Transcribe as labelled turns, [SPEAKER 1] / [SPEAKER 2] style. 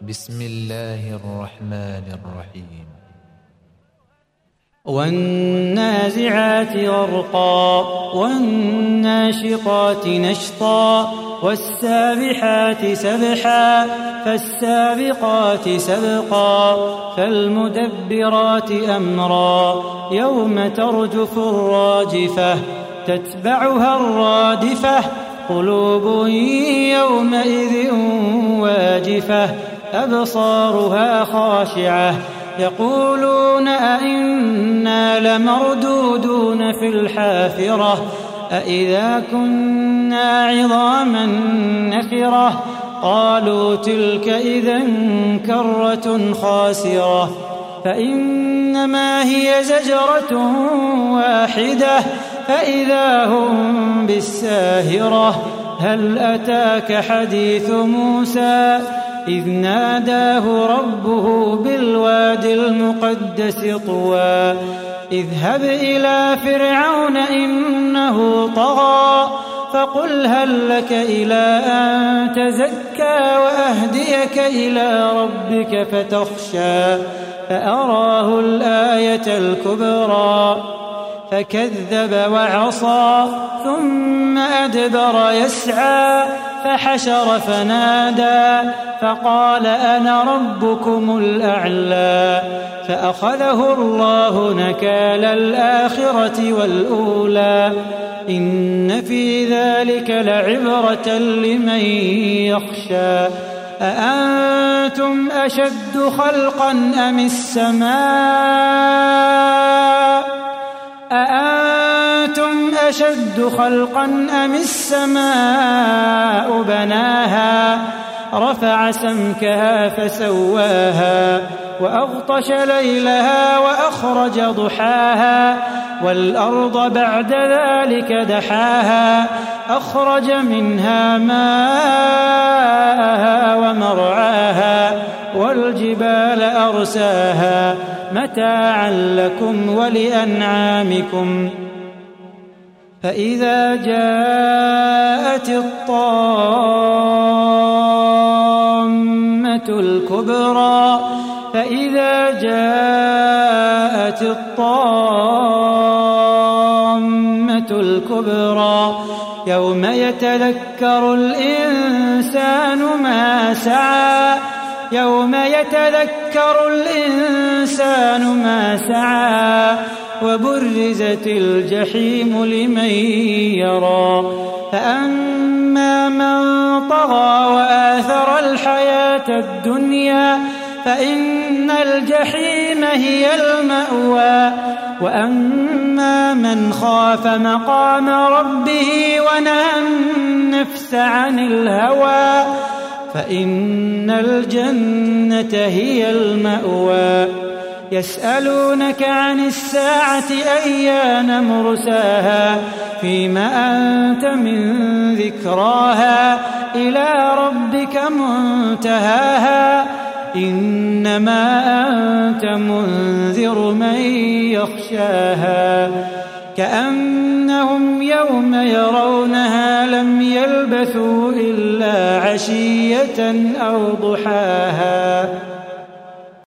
[SPEAKER 1] بسم الله الرحمن الرحيم
[SPEAKER 2] والنازعات غرقا والناشطات نشطا والسابحات سبحا فالسابقات سبقا فالمدبرات أمرا يوم ترجف الراجفة تتبعها الرادفة قلوب يومئذ واجفة أبصارها خاشعة يقولون أئنا لمردودون في الحافرة أئذا كنا عظاما نخرة قالوا تلك إذا كرة خاسرة فإنما هي زجرة واحدة فإذا هم بالساهرة هل أتاك حديث موسى إذ ناداه ربه بالواد المقدس طوى اذهب إلى فرعون إنه طغى فقل هل لك إلى أن تزكى وأهديك إلى ربك فتخشى فأراه الآية الكبرى فكذب وعصى ثم أدبر يسعى فحشر فنادى فقال أنا ربكم الأعلى فأخذه الله نكال الآخرة والأولى إن في ذلك لعبرة لمن يخشى أأنتم أشد خلقا أم السماء أأنتم أشد خلقا أم السماء بناها رفع سمكها فسواها وأغطش ليلها وأخرج ضحاها والأرض بعد ذلك دحاها أخرج منها ماءها ومرعاها والجبال أرساها متاعا لكم ولأنعامكم فإذا جاءت الطامة الكبرى يوم يتذكر الإنسان ما سعى وبرزت الجحيم لمن يرى فأما من طغى وآثر الحياة الدنيا فإن الجحيم هي المأوى وأما من خاف مقام ربه ونهى النفس عن الهوى فإن الجنة هي المأوى يسألونك عن الساعة أيان مرساها فيم أنت من ذكراها إلى ربك منتهاها إنما أنت منذر من يخشاها كأنهم يوم يرونها لم يلبثوا إلا عشية أو ضحاها